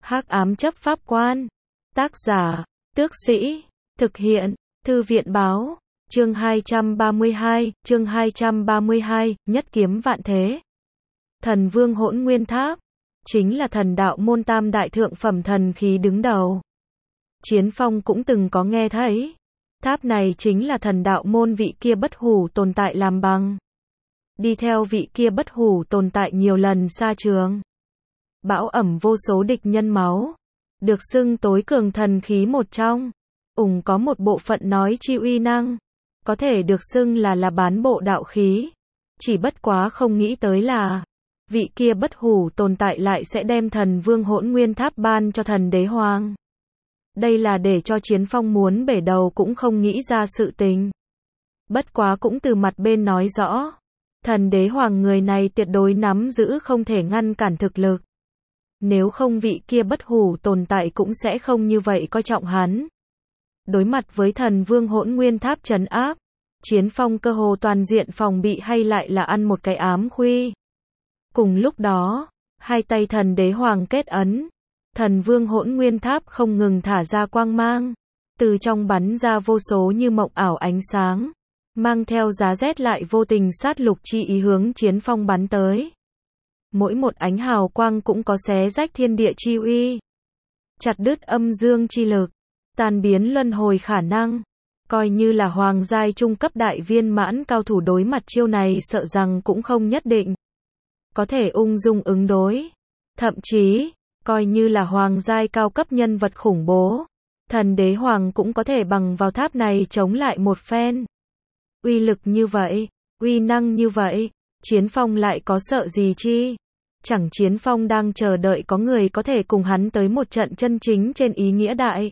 Hắc ám chấp pháp quan. Tác giả, Tước Sĩ. Thực hiện, Thư viện báo. Chương 232, nhất kiếm vạn thế. Thần Vương Hỗn Nguyên Tháp, chính là thần đạo môn tam đại thượng phẩm thần khí đứng đầu. Chiến Phong cũng từng có nghe thấy. Tháp này chính là thần đạo môn vị kia bất hủ tồn tại làm bằng. Đi theo vị kia bất hủ tồn tại nhiều lần xa trường. Bão ẩm vô số địch nhân máu. Được xưng tối cường thần khí một trong. Có một bộ phận nói chi uy năng. Có thể được xưng là bán bộ đạo khí. Chỉ bất quá không nghĩ tới là vị kia bất hủ tồn tại lại sẽ đem thần Vương Hỗn Nguyên Tháp ban cho thần đế hoàng. Đây là để cho Chiến Phong muốn bể đầu cũng không nghĩ ra sự tình. Bất quá cũng từ mặt bên nói rõ. Thần đế hoàng người này tuyệt đối nắm giữ không thể ngăn cản thực lực. Nếu không vị kia bất hủ tồn tại cũng sẽ không như vậy coi trọng hắn. Đối mặt với thần Vương Hỗn Nguyên Tháp trấn áp, Chiến Phong cơ hồ toàn diện phòng bị hay lại là ăn một cái ám khuy. Cùng lúc đó, hai tay thần đế hoàng kết ấn, thần Vương Hỗn Nguyên Tháp không ngừng thả ra quang mang, từ trong bắn ra vô số như mộng ảo ánh sáng, mang theo giá rét lại vô tình sát lục chi ý hướng Chiến Phong bắn tới. Mỗi một ánh hào quang cũng có xé rách thiên địa chi uy, chặt đứt âm dương chi lực, tan biến luân hồi khả năng. Coi như là hoàng giai trung cấp đại viên mãn cao thủ đối mặt chiêu này sợ rằng cũng không nhất định có thể ung dung ứng đối. Thậm chí, coi như là hoàng giai cao cấp nhân vật khủng bố, thần đế hoàng cũng có thể bằng vào tháp này chống lại một phen. Uy lực như vậy, uy năng như vậy, Chiến Phong lại có sợ gì chi? Chẳng Chiến Phong đang chờ đợi có người có thể cùng hắn tới một trận chân chính trên ý nghĩa đại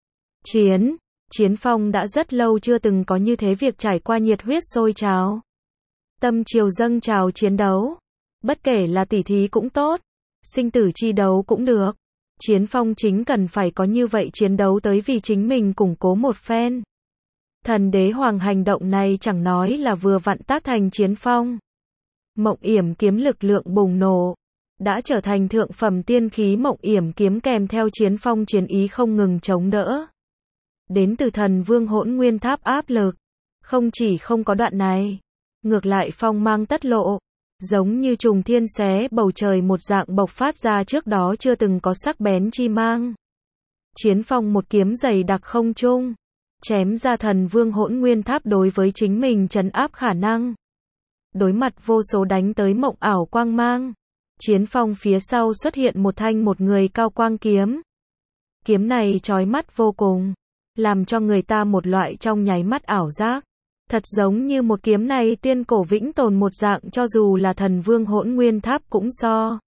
Chiến Phong đã rất lâu chưa từng có như thế việc trải qua nhiệt huyết sôi trào. Tâm triều dâng trào chiến đấu. Bất kể là tỉ thí cũng tốt, sinh tử chi đấu cũng được. Chiến Phong chính cần phải có như vậy chiến đấu tới vì chính mình củng cố một phen. Thần đế hoàng hành động này chẳng nói là vừa vặn tác thành Chiến Phong. Mộng yểm kiếm lực lượng bùng nổ. Đã trở thành thượng phẩm tiên khí mộng yểm kiếm kèm theo Chiến Phong chiến ý không ngừng chống đỡ. Đến từ thần Vương Hỗn Nguyên Tháp áp lực. Không chỉ không có đoạn này. Ngược lại phong mang tất lộ. Giống như trùng thiên xé bầu trời một dạng bộc phát ra trước đó chưa từng có sắc bén chi mang. Chiến Phong một kiếm dày đặc không trung. Chém ra thần Vương Hỗn Nguyên Tháp đối với chính mình trấn áp khả năng. Đối mặt vô số đánh tới mộng ảo quang mang. Chiến Phong phía sau xuất hiện một thanh một người cao quang kiếm. Kiếm này chói mắt vô cùng. Làm cho người ta một loại trong nháy mắt ảo giác. Thật giống như một kiếm này tiên cổ vĩnh tồn một dạng cho dù là thần Vương Hỗn Nguyên Tháp cũng so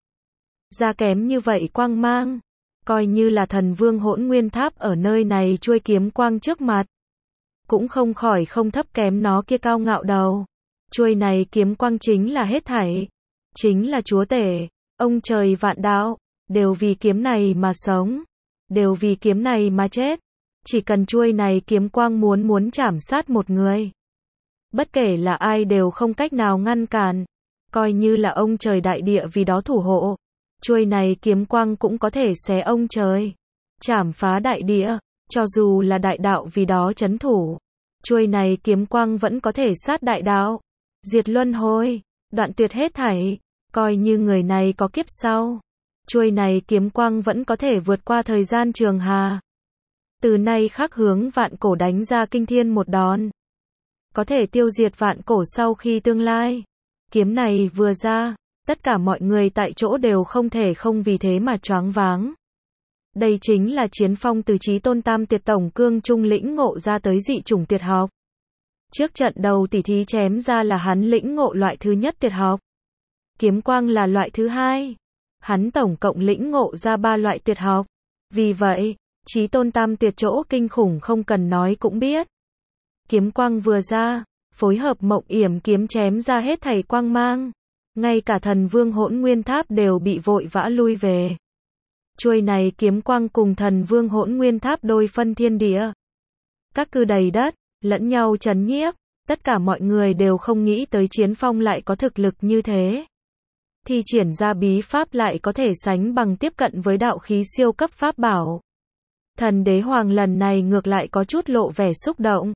ra kém như vậy quang mang. Coi như là thần Vương Hỗn Nguyên Tháp ở nơi này chuôi kiếm quang trước mặt. Cũng không khỏi không thấp kém nó kia cao ngạo đầu. Chuôi này kiếm quang chính là hết thảy. Chính là chúa tể, ông trời vạn đạo. Đều vì kiếm này mà sống. Đều vì kiếm này mà chết. Chỉ cần chuôi này kiếm quang muốn chảm sát một người. Bất kể là ai đều không cách nào ngăn cản. Coi như là ông trời đại địa vì đó thủ hộ. Chuôi này kiếm quang cũng có thể xé ông trời. Chảm phá đại địa. Cho dù là đại đạo vì đó trấn thủ. Chuôi này kiếm quang vẫn có thể sát đại đạo. Diệt luân hồi. Đoạn tuyệt hết thảy. Coi như người này có kiếp sau. Chuôi này kiếm quang vẫn có thể vượt qua thời gian trường hà. Từ nay khắc hướng vạn cổ đánh ra kinh thiên một đòn. Có thể tiêu diệt vạn cổ sau khi tương lai. Kiếm này vừa ra, tất cả mọi người tại chỗ đều không thể không vì thế mà choáng váng. Đây chính là Chiến Phong từ Chí Tôn Tam Tuyệt Tổng Cương trung lĩnh ngộ ra tới dị chủng tuyệt học. Trước trận đầu tỉ thí chém ra là hắn lĩnh ngộ loại thứ nhất tuyệt học. Kiếm quang là loại thứ hai. Hắn tổng cộng lĩnh ngộ ra 3 loại tuyệt học. Vì vậy, Chí Tôn Tam Tuyệt chỗ kinh khủng không cần nói cũng biết. Kiếm quang vừa ra, phối hợp mộng yểm kiếm chém ra hết thảy quang mang. Ngay cả thần Vương Hỗn Nguyên Tháp đều bị vội vã lui về. Chuôi này kiếm quang cùng thần Vương Hỗn Nguyên Tháp đôi phân thiên địa. Các cư đầy đất, lẫn nhau trấn nhiếp. Tất cả mọi người đều không nghĩ tới Chiến Phong lại có thực lực như thế. thi triển ra bí pháp lại có thể sánh bằng tiếp cận với đạo khí siêu cấp pháp bảo. Thần đế hoàng lần này ngược lại có chút lộ vẻ xúc động.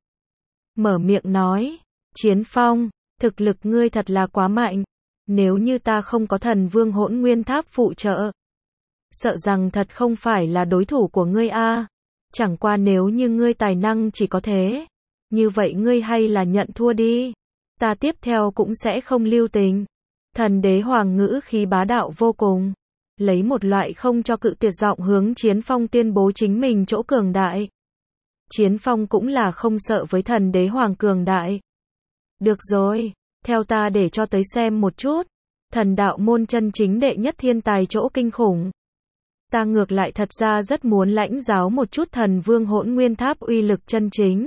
Mở miệng nói, Chiến Phong, thực lực ngươi thật là quá mạnh. Nếu như ta không có thần vương hỗn nguyên tháp phụ trợ, sợ rằng thật không phải là đối thủ của ngươi a. Chẳng qua nếu như ngươi tài năng chỉ có thế, như vậy ngươi hay là nhận thua đi. Ta tiếp theo cũng sẽ không lưu tình. Thần đế hoàng ngữ khí bá đạo vô cùng, lấy một loại không cho cự tuyệt giọng hướng Chiến Phong tuyên bố chính mình chỗ cường đại. Chiến Phong cũng là không sợ với thần đế hoàng cường đại. Được rồi, theo ta để cho tới xem một chút, thần đạo môn chân chính đệ nhất thiên tài chỗ kinh khủng. Ta ngược lại thật ra rất muốn lãnh giáo một chút thần vương hỗn nguyên tháp uy lực chân chính.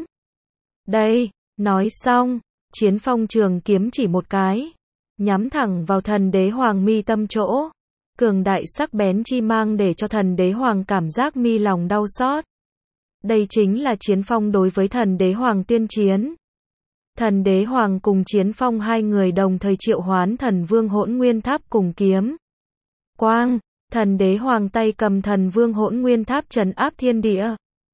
Đây, nói xong, Chiến Phong trường kiếm chỉ một cái, nhắm thẳng vào thần đế hoàng mi tâm chỗ. Cường đại sắc bén chi mang để cho thần đế hoàng cảm giác mi lòng đau xót. Đây chính là Chiến Phong đối với thần đế hoàng tuyên chiến. Thần đế hoàng cùng Chiến Phong hai người đồng thời triệu hoán thần vương hỗn nguyên tháp cùng kiếm quang. Thần đế hoàng tay cầm thần vương hỗn nguyên tháp trấn áp thiên địa,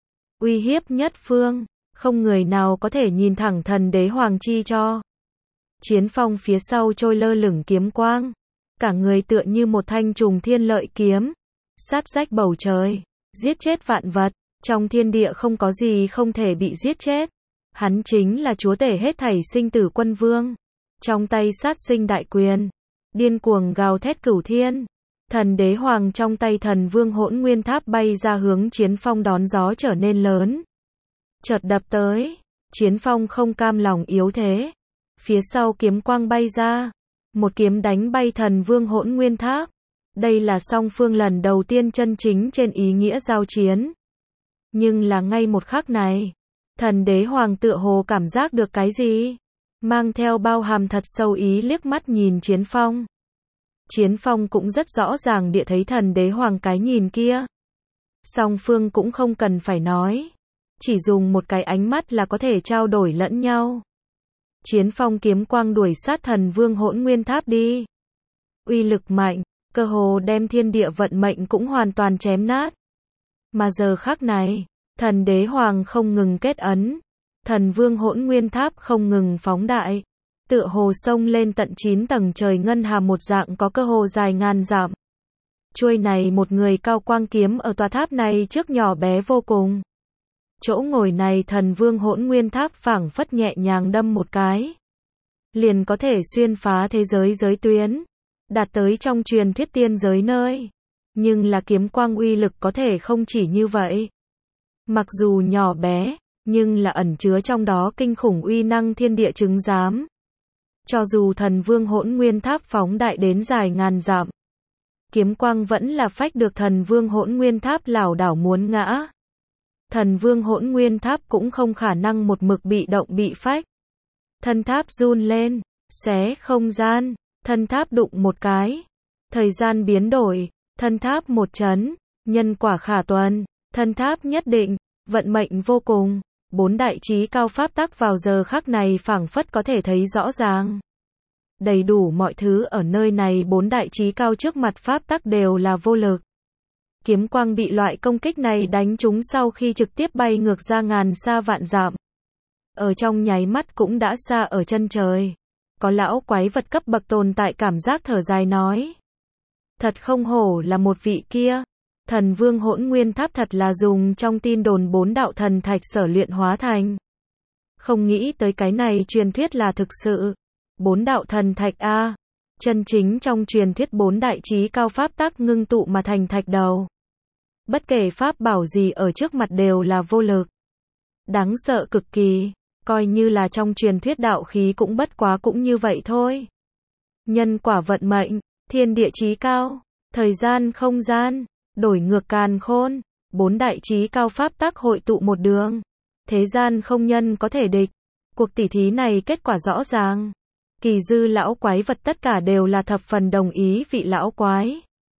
uy hiếp nhất phương, không người nào có thể nhìn thẳng thần đế hoàng chi cho. Chiến Phong phía sau trôi lơ lửng kiếm quang, cả người tựa như một thanh trùng thiên lợi kiếm, sát rách bầu trời, giết chết vạn vật, trong thiên địa không có gì không thể bị giết chết. Hắn chính là chúa tể hết thảy sinh tử quân vương, trong tay sát sinh đại quyền, điên cuồng gào thét cửu thiên. Thần đế hoàng trong tay thần vương hỗn nguyên tháp bay ra hướng Chiến Phong đón gió trở nên lớn. Chợt đập tới, Chiến Phong không cam lòng yếu thế. Phía sau kiếm quang bay ra, một kiếm đánh bay thần vương hỗn nguyên tháp. Đây là song phương lần đầu tiên chân chính trên ý nghĩa giao chiến. Nhưng là ngay một khắc này, thần đế hoàng tựa hồ cảm giác được cái gì, mang theo bao hàm thật sâu ý liếc mắt nhìn Chiến Phong. Chiến Phong cũng rất rõ ràng địa thấy thần đế hoàng cái nhìn kia. Song phương cũng không cần phải nói, chỉ dùng một cái ánh mắt là có thể trao đổi lẫn nhau. Chiến Phong kiếm quang đuổi sát thần vương hỗn nguyên tháp đi. Uy lực mạnh, cơ hồ đem thiên địa vận mệnh cũng hoàn toàn chém nát. Mà giờ khắc này, thần đế hoàng không ngừng kết ấn, thần vương hỗn nguyên tháp không ngừng phóng đại, tựa hồ sông lên tận 9 tầng trời ngân hà một dạng có cơ hồ dài ngàn dặm. Chuôi này một người cao quang kiếm ở tòa tháp này trước nhỏ bé vô cùng. Chỗ ngồi này thần vương hỗn nguyên tháp phảng phất nhẹ nhàng đâm một cái, liền có thể xuyên phá thế giới giới tuyến, đạt tới trong truyền thuyết tiên giới nơi. Nhưng là kiếm quang uy lực có thể không chỉ như vậy. Mặc dù nhỏ bé, nhưng là ẩn chứa trong đó kinh khủng uy năng thiên địa chứng giám. Cho dù thần vương hỗn nguyên tháp phóng đại đến dài ngàn dặm, kiếm quang vẫn là phách được thần vương hỗn nguyên tháp lảo đảo muốn ngã. Thần vương hỗn nguyên tháp cũng không khả năng một mực bị động bị phách. Thân tháp run lên, xé không gian, thân tháp đụng một cái. Thời gian biến đổi, thân tháp một chấn, nhân quả khả tuần, thân tháp nhất định, vận mệnh vô cùng. 4 đại chí cao pháp tắc vào giờ khắc này phảng phất có thể thấy rõ ràng. Đầy đủ mọi thứ ở nơi này 4 đại chí cao trước mặt pháp tắc đều là vô lực. Kiếm quang bị loại công kích này đánh trúng sau khi trực tiếp bay ngược ra ngàn xa vạn dặm. Ở trong nháy mắt cũng đã xa ở chân trời. Có lão quái vật cấp bậc tồn tại cảm giác thở dài nói. Thật không hổ là một vị kia. Thần vương hỗn nguyên tháp thật là dùng trong tin đồn 4 đạo thần thạch sở luyện hóa thành. Không nghĩ tới cái này truyền thuyết là thực sự. 4 đạo thần thạch a, chân chính trong truyền thuyết 4 đại chí cao pháp tắc ngưng tụ mà thành thạch đầu. Bất kể pháp bảo gì ở trước mặt đều là vô lực. Đáng sợ cực kỳ, coi như là trong truyền thuyết đạo khí cũng bất quá cũng như vậy thôi. Nhân quả vận mệnh, thiên địa chí cao, thời gian không gian, đổi ngược càn khôn, 4 đại chí cao pháp tắc hội tụ một đường. Thế gian không nhân có thể địch. Cuộc tỉ thí này kết quả rõ ràng. Kỳ dư lão quái vật tất cả đều là thập phần đồng ý vị lão quái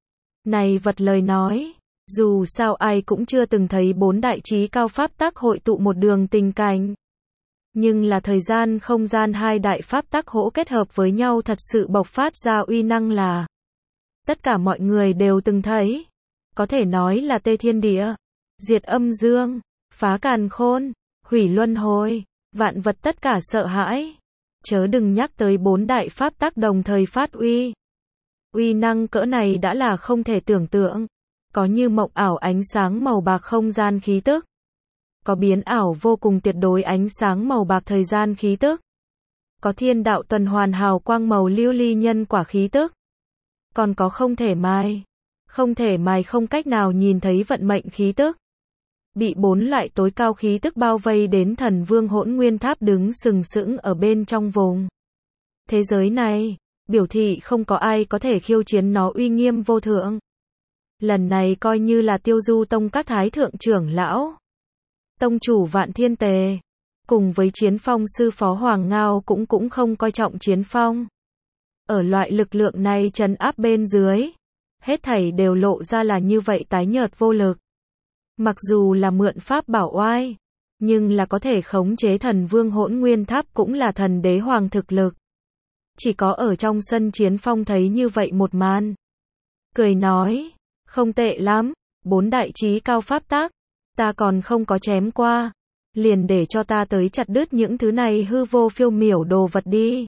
này vật lời nói. Dù sao ai cũng chưa từng thấy 4 đại chí cao pháp tắc hội tụ một đường tình cảnh. Nhưng là thời gian không gian hai đại pháp tắc hỗ kết hợp với nhau thật sự bộc phát ra uy năng là Tất cả mọi người đều từng thấy. Có thể nói là tê thiên địa, diệt âm dương, phá càn khôn, hủy luân hồi, vạn vật tất cả sợ hãi. Chớ đừng nhắc tới 4 đại pháp tắc đồng thời phát uy. Uy năng cỡ này đã là không thể tưởng tượng. Có như mộng ảo ánh sáng màu bạc không gian khí tức. Có biến ảo vô cùng tuyệt đối ánh sáng màu bạc thời gian khí tức. Có thiên đạo tuần hoàn hào quang màu lưu ly nhân quả khí tức. Còn có không thể mai. Không thể mai không cách nào nhìn thấy vận mệnh khí tức. Bị 4 loại tối cao khí tức bao vây đến Thần Vương Hỗn Nguyên Tháp đứng sừng sững ở bên trong vùng thế giới này, biểu thị không có ai có thể khiêu chiến nó uy nghiêm vô thượng. Lần này coi như là Tiêu Du Tông các thái thượng trưởng lão, tông chủ Vạn Thiên Tề, cùng với Chiến Phong sư phó Hoàng Ngao cũng không coi trọng Chiến Phong. Ở loại lực lượng này trấn áp bên dưới, hết thảy đều lộ ra là như vậy tái nhợt vô lực. Mặc dù là mượn pháp bảo oai, nhưng là có thể khống chế Thần Vương Hỗn Nguyên Tháp cũng là thần đế hoàng thực lực. Chỉ có ở trong sân Chiến Phong thấy như vậy một màn. Cười nói, không tệ lắm, 4 đại chí cao pháp tắc, ta còn không có chém qua. Liền để cho ta tới chặt đứt những thứ này hư vô phiêu miểu đồ vật đi.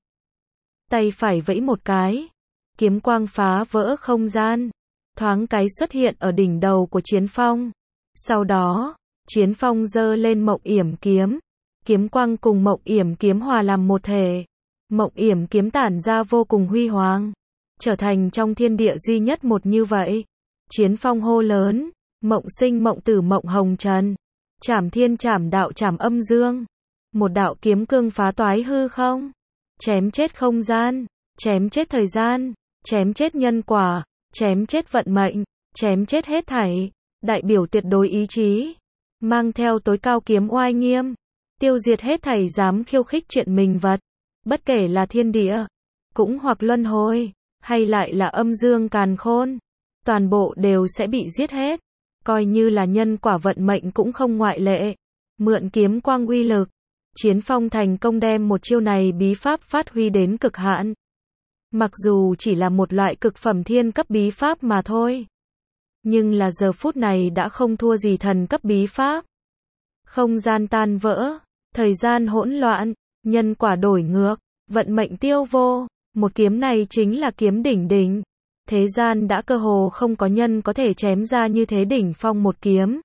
Tay phải vẫy một cái, kiếm quang phá vỡ không gian, thoáng cái xuất hiện ở đỉnh đầu của Chiến Phong. Sau đó, Chiến Phong giơ lên Mộng Yểm kiếm, kiếm quang cùng Mộng Yểm kiếm hòa làm một thể. Mộng Yểm kiếm tản ra vô cùng huy hoàng, trở thành trong thiên địa duy nhất một như vậy. Chiến Phong hô lớn, Mộng Sinh Mộng Tử Mộng Hồng Trần, Trảm Thiên Trảm Đạo Trảm Âm Dương. Một đạo kiếm cương phá toái hư không, chém chết không gian, chém chết thời gian, chém chết nhân quả, chém chết vận mệnh, chém chết hết thảy. Đại biểu tuyệt đối ý chí, mang theo tối cao kiếm oai nghiêm, tiêu diệt hết thảy dám khiêu khích chuyện mình vật, bất kể là thiên địa, cũng hoặc luân hồi, hay lại là âm dương càn khôn, toàn bộ đều sẽ bị giết hết, coi như là nhân quả vận mệnh cũng không ngoại lệ. Mượn kiếm quang uy lực, Chiến Phong thành công đem một chiêu này bí pháp phát huy đến cực hạn. Mặc dù chỉ là một loại cực phẩm thiên cấp bí pháp mà thôi, nhưng là giờ phút này đã không thua gì thần cấp bí pháp. Không gian tan vỡ, thời gian hỗn loạn, nhân quả đổi ngược, vận mệnh tiêu vô, một kiếm này chính là kiếm đỉnh đỉnh. Thế gian đã cơ hồ không có nhân có thể chém ra như thế đỉnh phong một kiếm.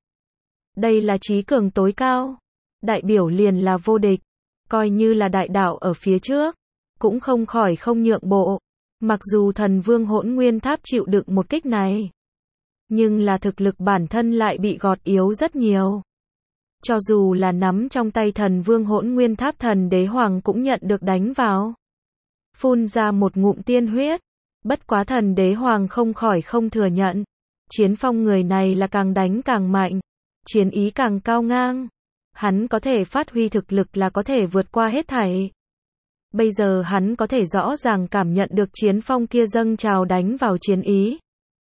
Đây là chí cường tối cao, đại biểu liền là vô địch, coi như là đại đạo ở phía trước, cũng không khỏi không nhượng bộ. Mặc dù Thần Vương Hỗn Nguyên Tháp chịu đựng một kích này, nhưng là thực lực bản thân lại bị gọt yếu rất nhiều. Cho dù là nắm trong tay Thần Vương Hỗn Nguyên Tháp, thần đế hoàng cũng nhận được đánh vào, phun ra một ngụm tiên huyết. Bất quá thần đế hoàng không khỏi không thừa nhận, Chiến Phong người này là càng đánh càng mạnh, chiến ý càng cao ngang, hắn có thể phát huy thực lực là có thể vượt qua hết thảy. Bây giờ hắn có thể rõ ràng cảm nhận được Chiến Phong kia dâng trào đánh vào chiến ý.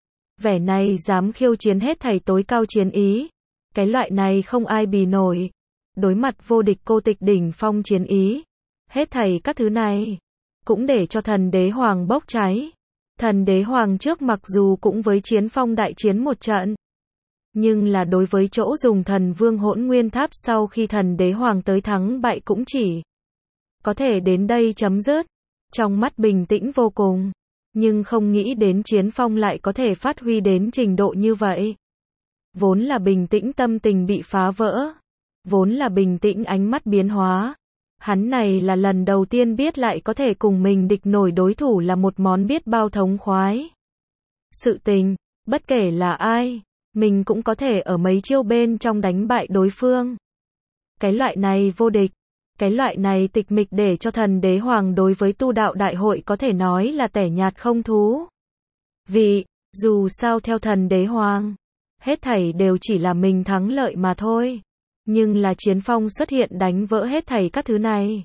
Vẻ này dám khiêu chiến hết thảy tối cao chiến ý, cái loại này không ai bì nổi. Đối mặt vô địch cô tịch đỉnh phong chiến ý, hết thảy các thứ này cũng để cho thần đế hoàng bốc cháy. Thần đế hoàng trước mặc dù cũng với Chiến Phong đại chiến một trận, nhưng là đối với chỗ dùng Thần Vương Hỗn Nguyên Tháp sau khi thần đế hoàng tới thắng bại cũng chỉ có thể đến đây chấm dứt. Trong mắt bình tĩnh vô cùng, nhưng không nghĩ đến Chiến Phong lại có thể phát huy đến trình độ như vậy. Vốn là bình tĩnh tâm tình bị phá vỡ, vốn là bình tĩnh ánh mắt biến hóa. Hắn này là lần đầu tiên biết lại có thể cùng mình địch nổi đối thủ là một món biết bao thống khoái. Sự tình, bất kể là ai, mình cũng có thể ở mấy chiêu bên trong đánh bại đối phương. Cái loại này vô địch, cái loại này tịch mịch để cho thần đế hoàng đối với tu đạo đại hội có thể nói là tẻ nhạt không thú. Vì, dù sao theo thần đế hoàng, hết thảy đều chỉ là mình thắng lợi mà thôi. Nhưng là Chiến Phong xuất hiện đánh vỡ hết thảy các thứ này,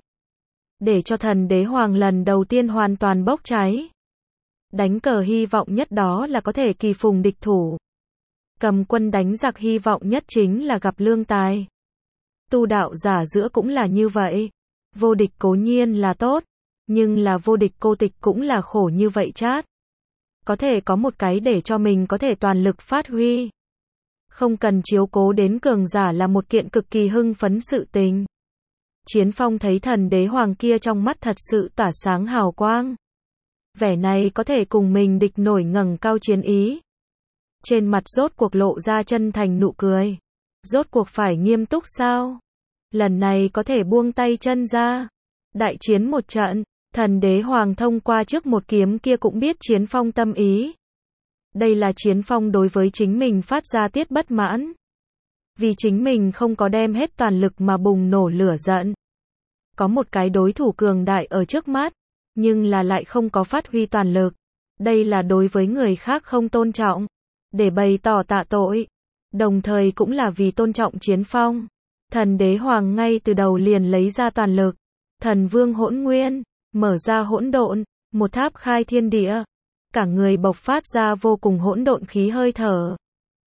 để cho thần đế hoàng lần đầu tiên hoàn toàn bốc cháy. Đánh cờ hy vọng nhất đó là có thể kỳ phùng địch thủ. Cầm quân đánh giặc hy vọng nhất chính là gặp lương tài. Tu đạo giả giữa cũng là như vậy. Vô địch cố nhiên là tốt, nhưng là vô địch cô tịch cũng là khổ như vậy chát. có thể có một cái để cho mình có thể toàn lực phát huy. Không cần chiếu cố đến cường giả là một kiện cực kỳ hưng phấn sự tình. Chiến Phong thấy thần đế hoàng kia trong mắt thật sự tỏa sáng hào quang. Vẻ này có thể cùng mình địch nổi ngẩng cao chiến ý. Trên mặt rốt cuộc lộ ra chân thành nụ cười. Rốt cuộc phải nghiêm túc sao? Lần này có thể buông tay chân ra. Đại chiến một trận, thần đế hoàng thông qua trước một kiếm kia cũng biết Chiến Phong tâm ý. Đây là Chiến Phong đối với chính mình phát ra tiết bất mãn. Vì chính mình không có đem hết toàn lực mà bùng nổ lửa giận. Có một cái đối thủ cường đại ở trước mắt, nhưng là lại không có phát huy toàn lực. Đây là đối với người khác không tôn trọng, để bày tỏ tạ tội. Đồng thời cũng là vì tôn trọng Chiến Phong. Thần đế hoàng ngay từ đầu liền lấy ra toàn lực. Thần vương hỗn nguyên, mở ra hỗn độn, một tháp khai thiên địa. Cả người bộc phát ra vô cùng hỗn độn khí hơi thở.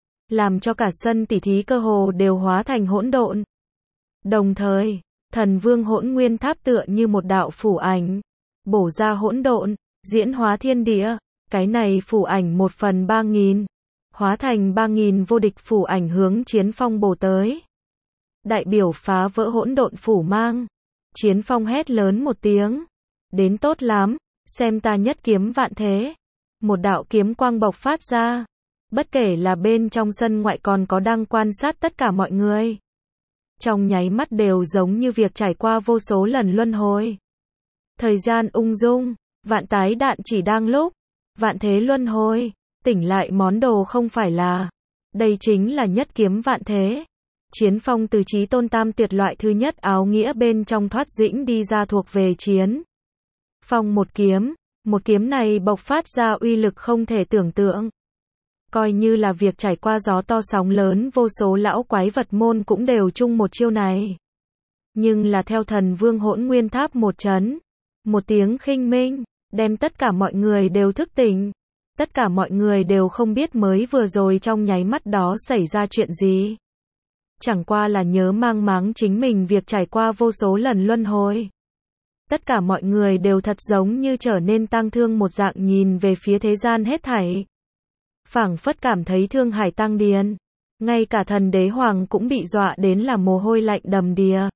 Làm cho cả sân tỉ thí cơ hồ đều hóa thành hỗn độn. Đồng thời, thần vương hỗn nguyên tháp tựa như một đạo phủ ảnh. Bổ ra hỗn độn, diễn hóa thiên địa. Cái này phủ ảnh 1/3000. Hóa thành 3000 vô địch phủ ảnh hướng Chiến Phong bổ tới. Đại biểu phá vỡ hỗn độn phủ mang. Chiến Phong hét lớn một tiếng. Đến tốt lắm, xem ta nhất kiếm vạn thế. Một đạo kiếm quang bộc phát ra. Bất kể là bên trong sân ngoại còn có đang quan sát tất cả mọi người. Trong nháy mắt đều giống như việc trải qua vô số lần luân hồi. Thời gian ung dung, vạn tái đạn chỉ đang lúc. Vạn thế luân hồi, tỉnh lại món đồ không phải là. Đây chính là nhất kiếm vạn thế. Chiến Phong từ chí tôn tam tuyệt loại thứ nhất áo nghĩa bên trong thoát dĩnh đi ra thuộc về Chiến Phong một kiếm này bộc phát ra uy lực không thể tưởng tượng. Coi như là việc trải qua gió to sóng lớn vô số lão quái vật môn cũng đều chung một chiêu này. Nhưng là theo thần vương hỗn nguyên tháp một chấn. Một tiếng khinh minh, đem tất cả mọi người đều thức tỉnh. Tất cả mọi người đều không biết mới vừa rồi trong nháy mắt đó xảy ra chuyện gì. Chẳng qua là nhớ mang máng chính mình việc trải qua vô số lần luân hồi. Tất cả mọi người đều thật giống như trở nên tang thương một dạng nhìn về phía thế gian hết thảy. Phảng phất cảm thấy thương hải tăng điền. Ngay cả thần đế hoàng cũng bị dọa đến là mồ hôi lạnh đầm đìa.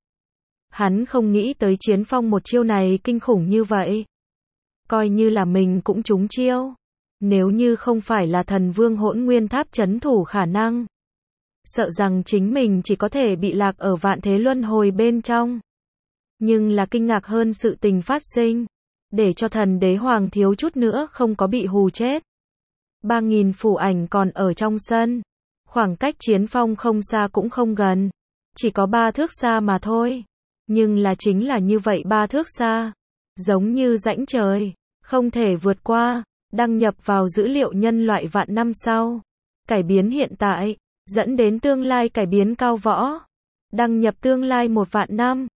Hắn không nghĩ tới Chiến Phong một chiêu này kinh khủng như vậy. Coi như là mình cũng trúng chiêu. Nếu như không phải là thần vương hỗn nguyên tháp trấn thủ khả năng. Sợ rằng chính mình chỉ có thể bị lạc ở vạn thế luân hồi bên trong. Nhưng là kinh ngạc hơn sự tình phát sinh. Để cho thần đế hoàng thiếu chút nữa không có bị hù chết. 3000 phủ ảnh còn ở trong sân. Khoảng cách Chiến Phong không xa cũng không gần. Chỉ có 3 thước xa mà thôi. Nhưng là chính là như vậy 3 thước xa. Giống như rãnh trời. Không thể vượt qua. Đăng nhập vào dữ liệu nhân loại vạn năm sau. Cải biến hiện tại. Dẫn đến tương lai cải biến cao võ. Đăng nhập tương lai 1 vạn năm.